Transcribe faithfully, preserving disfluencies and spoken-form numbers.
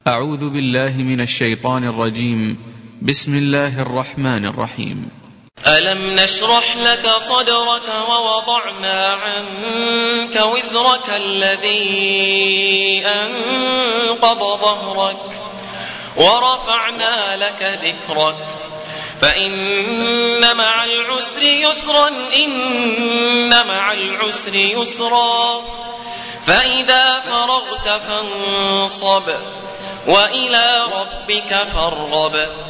أعوذ بالله من الشيطان الرجيم. بسم الله الرحمن الرحيم. ألم نشرح لك صدرك ووضعنا عنك وزرك الذي أنقض ظهرك ورفعنا لك ذكرك فإن مع العسر يسرا إن مع العسر يسرا فإذا فرغت فانصب وإلى ربك فارغب